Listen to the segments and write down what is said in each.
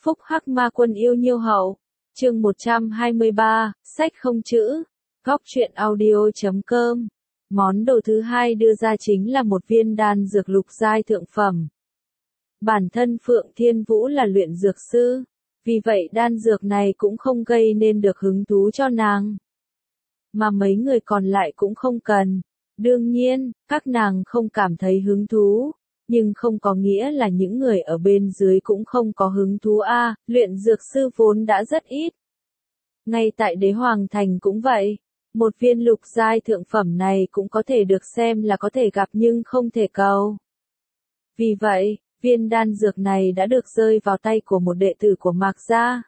Phúc Hắc Ma Quân yêu nhiêu hậu. Chương 123, sách không chữ. Góc truyện audio.com. Món đồ thứ hai đưa ra chính là một viên đan dược lục giai thượng phẩm. Bản thân Phượng Thiên Vũ là luyện dược sư, vì vậy đan dược này cũng không gây nên được hứng thú cho nàng. Mà mấy người còn lại cũng không cần. Đương nhiên, các nàng không cảm thấy hứng thú, nhưng không có nghĩa là những người ở bên dưới cũng không có hứng thú luyện dược sư vốn đã rất ít. Ngay tại Đế Hoàng Thành cũng vậy, một viên lục giai thượng phẩm này cũng có thể được xem là có thể gặp nhưng không thể cầu. Vì vậy, viên đan dược này đã được rơi vào tay của một đệ tử của Mạc gia.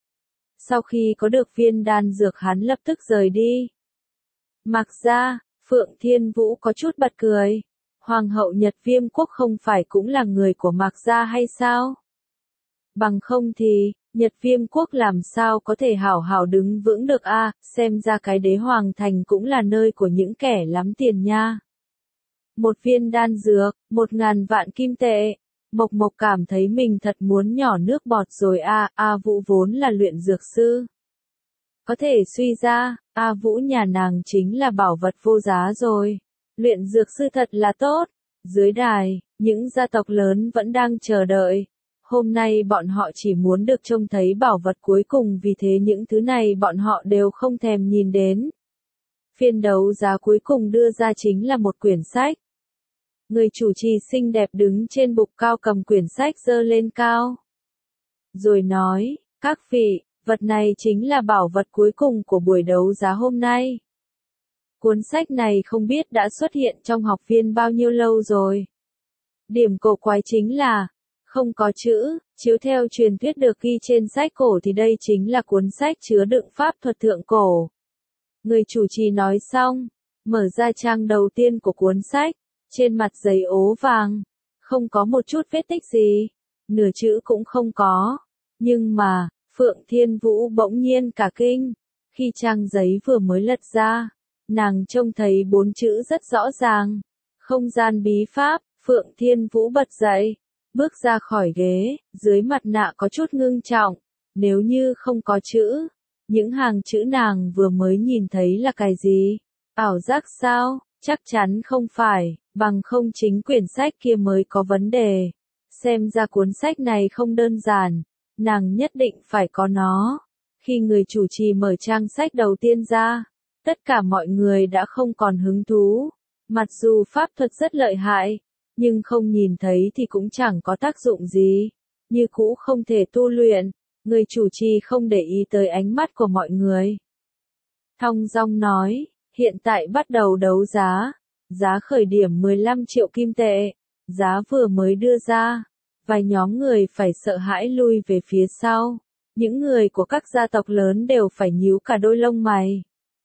Sau khi có được viên đan dược hắn lập tức rời đi. Mạc gia, Phượng Thiên Vũ có chút bật cười. Hoàng hậu Nhật Viêm Quốc không phải cũng là người của Mạc gia hay sao? Bằng không thì, Nhật Viêm Quốc làm sao có thể hảo hảo đứng vững được xem ra cái Đế Hoàng Thành cũng là nơi của những kẻ lắm tiền nha. Một viên đan dược, 1000 vạn kim tệ. Mộc Mộc cảm thấy mình thật muốn nhỏ nước bọt rồi Vũ vốn là luyện dược sư. Có thể suy ra, Vũ nhà nàng chính là bảo vật vô giá rồi. Luyện dược sư thật là tốt. Dưới đài, những gia tộc lớn vẫn đang chờ đợi. Hôm nay bọn họ chỉ muốn được trông thấy bảo vật cuối cùng, vì thế những thứ này bọn họ đều không thèm nhìn đến. Phiên đấu giá cuối cùng đưa ra chính là một quyển sách. Người chủ trì xinh đẹp đứng trên bục cao cầm quyển sách giơ lên cao. Rồi nói, các vị, vật này chính là bảo vật cuối cùng của buổi đấu giá hôm nay. Cuốn sách này không biết đã xuất hiện trong học viên bao nhiêu lâu rồi. Điểm cổ quái chính là, không có chữ, chiếu theo truyền thuyết được ghi trên sách cổ thì đây chính là cuốn sách chứa đựng pháp thuật thượng cổ. Người chủ trì nói xong, mở ra trang đầu tiên của cuốn sách, trên mặt giấy ố vàng, không có một chút vết tích gì, nửa chữ cũng không có. Nhưng mà, Phượng Thiên Vũ bỗng nhiên cả kinh, khi trang giấy vừa mới lật ra, nàng trông thấy 4 chữ rất rõ ràng. Không gian bí pháp. Phượng Thiên Vũ bật dậy, bước ra khỏi ghế, dưới mặt nạ có chút ngưng trọng. Nếu như không có chữ, những hàng chữ nàng vừa mới nhìn thấy là cái gì? Ảo giác sao? Chắc chắn không phải, bằng không chính quyển sách kia mới có vấn đề. Xem ra cuốn sách này không đơn giản, nàng nhất định phải có nó. Khi người chủ trì mở trang sách đầu tiên ra, tất cả mọi người đã không còn hứng thú. Mặc dù pháp thuật rất lợi hại, nhưng không nhìn thấy thì cũng chẳng có tác dụng gì. Như cũ không thể tu luyện, người chủ trì không để ý tới ánh mắt của mọi người. Thong dong nói, hiện tại bắt đầu đấu giá. Giá khởi điểm 15 triệu kim tệ. Giá vừa mới đưa ra, vài nhóm người phải sợ hãi lui về phía sau. Những người của các gia tộc lớn đều phải nhíu cả đôi lông mày.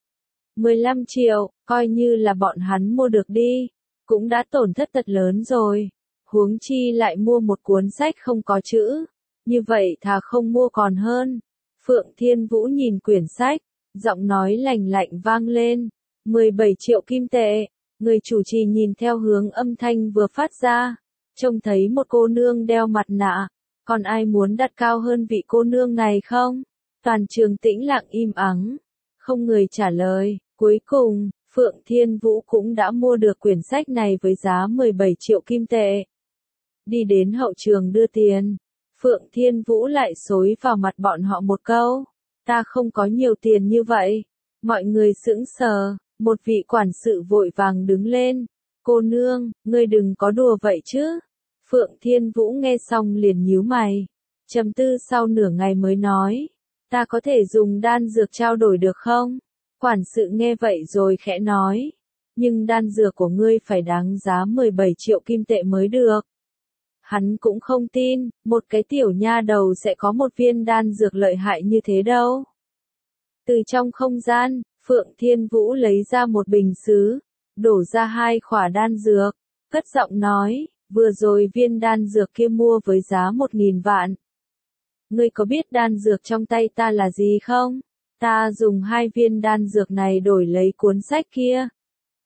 15 triệu, coi như là bọn hắn mua được đi, cũng đã tổn thất thật lớn rồi. Huống chi lại mua một cuốn sách không có chữ, như vậy thà không mua còn hơn. Phượng Thiên Vũ nhìn quyển sách, giọng nói lành lạnh vang lên. 17 triệu kim tệ. Người chủ trì nhìn theo hướng âm thanh vừa phát ra, trông thấy một cô nương đeo mặt nạ. Còn ai muốn đặt cao hơn vị cô nương này không? Toàn trường tĩnh lặng im ắng, không người trả lời. Cuối cùng, Phượng Thiên Vũ cũng đã mua được quyển sách này với giá 17 triệu kim tệ. Đi đến hậu trường đưa tiền, Phượng Thiên Vũ lại xối vào mặt bọn họ một câu. Ta không có nhiều tiền như vậy. Mọi người sững sờ, một vị quản sự vội vàng đứng lên. Cô nương, ngươi đừng có đùa vậy chứ. Phượng Thiên Vũ nghe xong liền nhíu mày. Trầm tư sau nửa ngày mới nói. Ta có thể dùng đan dược trao đổi được không? Quản sự nghe vậy rồi khẽ nói. Nhưng đan dược của ngươi phải đáng giá 17 triệu kim tệ mới được. Hắn cũng không tin, một cái tiểu nha đầu sẽ có một viên đan dược lợi hại như thế đâu. Từ trong không gian, Phượng Thiên Vũ lấy ra một bình sứ, đổ ra 2 khỏa đan dược, cất giọng nói, vừa rồi viên đan dược kia mua với giá 1000 vạn. Ngươi có biết đan dược trong tay ta là gì không? Ta dùng 2 viên đan dược này đổi lấy cuốn sách kia.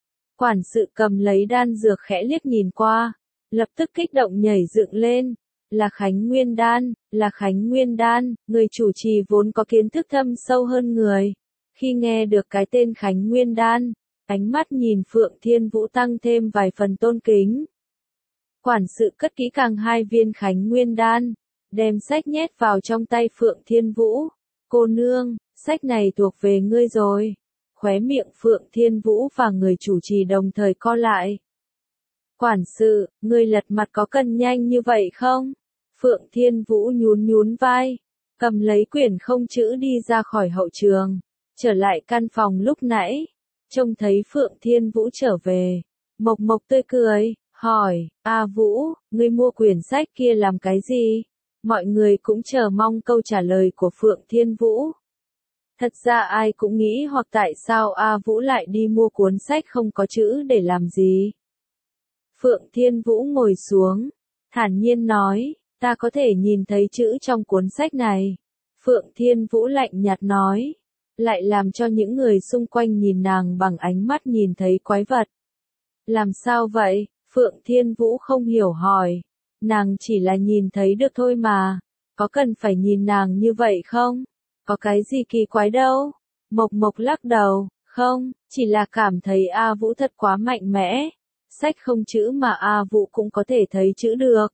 Quản sự cầm lấy đan dược khẽ liếc nhìn qua, lập tức kích động nhảy dựng lên. Là Khánh Nguyên Đan, là Khánh Nguyên Đan, người chủ trì vốn có kiến thức thâm sâu hơn người. Khi nghe được cái tên Khánh Nguyên Đan, ánh mắt nhìn Phượng Thiên Vũ tăng thêm vài phần tôn kính. Quản sự cất kỹ càng 2 viên Khánh Nguyên Đan, đem sách nhét vào trong tay Phượng Thiên Vũ. Cô nương, sách này thuộc về ngươi rồi. Khóe miệng Phượng Thiên Vũ và người chủ trì đồng thời co lại. Quản sự, ngươi lật mặt có cần nhanh như vậy không? Phượng Thiên Vũ nhún nhún vai, cầm lấy quyển không chữ đi ra khỏi hậu trường, trở lại căn phòng lúc nãy, trông thấy Phượng Thiên Vũ trở về. Mộc Mộc tươi cười, hỏi, A Vũ, ngươi mua quyển sách kia làm cái gì? Mọi người cũng chờ mong câu trả lời của Phượng Thiên Vũ. Thật ra ai cũng nghĩ hoặc tại sao A Vũ lại đi mua cuốn sách không có chữ để làm gì. Phượng Thiên Vũ ngồi xuống, thản nhiên nói, ta có thể nhìn thấy chữ trong cuốn sách này. Phượng Thiên Vũ lạnh nhạt nói, lại làm cho những người xung quanh nhìn nàng bằng ánh mắt nhìn thấy quái vật. Làm sao vậy? Phượng Thiên Vũ không hiểu hỏi. Nàng chỉ là nhìn thấy được thôi mà. Có cần phải nhìn nàng như vậy không? Có cái gì kỳ quái đâu? Mộc Mộc lắc đầu, không, chỉ là cảm thấy A Vũ thật quá mạnh mẽ. Sách không chữ mà A Vũ cũng có thể thấy chữ được.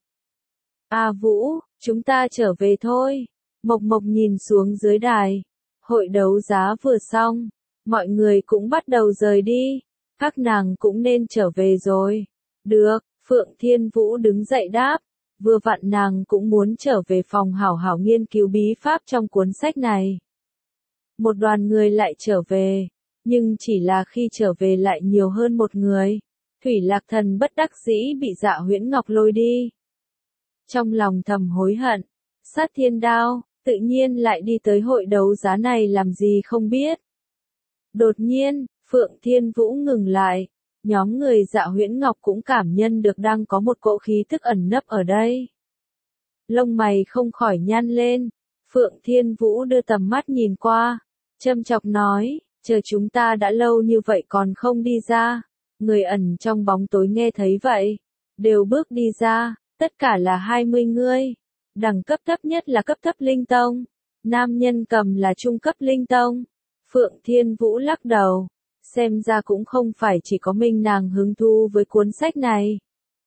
A Vũ, chúng ta trở về thôi. Mộc Mộc nhìn xuống dưới đài. Hội đấu giá vừa xong, mọi người cũng bắt đầu rời đi. Các nàng cũng nên trở về rồi. Được, Phượng Thiên Vũ đứng dậy đáp. Vừa vặn nàng cũng muốn trở về phòng hảo hảo nghiên cứu bí pháp trong cuốn sách này. Một đoàn người lại trở về, nhưng chỉ là khi trở về lại nhiều hơn một người. Thủy Lạc Thần bất đắc dĩ bị Dạ Huyễn Ngọc lôi đi. Trong lòng thầm hối hận, Sát Thiên Đao, tự nhiên lại đi tới hội đấu giá này làm gì không biết. Đột nhiên, Phượng Thiên Vũ ngừng lại, nhóm người Dạ Huyễn Ngọc cũng cảm nhận được đang có một cỗ khí tức ẩn nấp ở đây. Lông mày không khỏi nhăn lên, Phượng Thiên Vũ đưa tầm mắt nhìn qua, châm chọc nói, chờ chúng ta đã lâu như vậy còn không đi ra. Người ẩn trong bóng tối nghe thấy vậy, đều bước đi ra, tất cả là 20 người. Đẳng cấp thấp nhất là cấp thấp linh tông, nam nhân cầm là trung cấp linh tông. Phượng Thiên Vũ lắc đầu, xem ra cũng không phải chỉ có mình nàng hứng thú với cuốn sách này.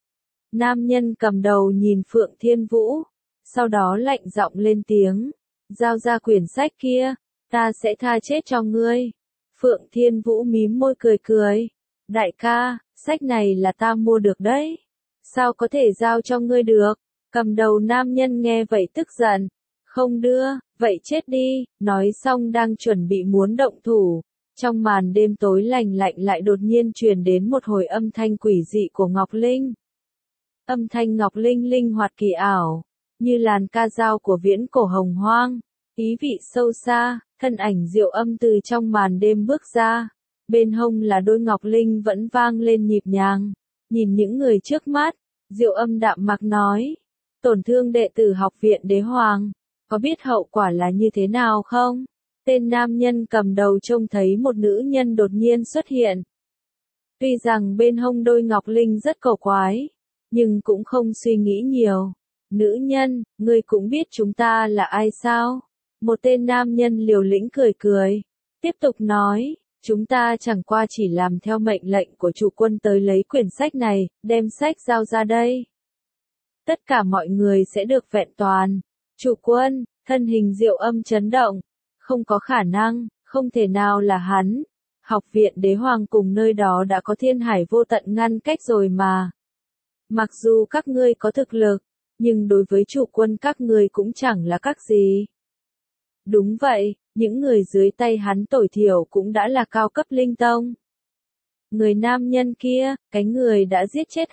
Nam nhân cầm đầu nhìn Phượng Thiên Vũ, sau đó lạnh giọng lên tiếng, giao ra quyển sách kia, ta sẽ tha chết cho ngươi. Phượng Thiên Vũ mím môi cười cười, đại ca, sách này là ta mua được đấy, sao có thể giao cho ngươi được? Cầm đầu nam nhân nghe vậy tức giận, không đưa, vậy chết đi, nói xong đang chuẩn bị muốn động thủ. Trong màn đêm tối lạnh lạnh lại đột nhiên truyền đến một hồi âm thanh quỷ dị của Ngọc Linh. Âm thanh Ngọc Linh linh hoạt kỳ ảo, như làn ca dao của viễn cổ hồng hoang, ý vị sâu xa, thân ảnh Diệu Âm từ trong màn đêm bước ra, bên hông là đôi ngọc linh vẫn vang lên nhịp nhàng. Nhìn những người trước mắt, Diệu Âm đạm mạc nói, tổn thương đệ tử học viện Đế Hoàng, có biết hậu quả là như thế nào không? Tên nam nhân cầm đầu trông thấy một nữ nhân đột nhiên xuất hiện. Tuy rằng bên hông đôi ngọc linh rất cổ quái, nhưng cũng không suy nghĩ nhiều. Nữ nhân, ngươi cũng biết chúng ta là ai sao? Một tên nam nhân liều lĩnh cười cười, tiếp tục nói, chúng ta chẳng qua chỉ làm theo mệnh lệnh của chủ quân tới lấy quyển sách này, đem sách giao ra đây. Tất cả mọi người sẽ được vẹn toàn. Chủ quân, thân hình Diệu Âm chấn động, không có khả năng, không thể nào là hắn. Học viện Đế Hoàng cùng nơi đó đã có thiên hải vô tận ngăn cách rồi mà. Mặc dù các ngươi có thực lực, nhưng đối với chủ quân các ngươi cũng chẳng là các gì. Đúng vậy, những người dưới tay hắn tối thiểu cũng đã là cao cấp linh tông. Người nam nhân kia, cái người đã giết chết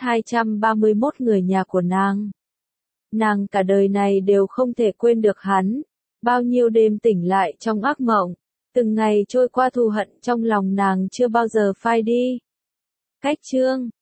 231 người nhà của nàng. Nàng cả đời này đều không thể quên được hắn. Bao nhiêu đêm tỉnh lại trong ác mộng, từng ngày trôi qua thù hận trong lòng nàng chưa bao giờ phai đi. Cách chương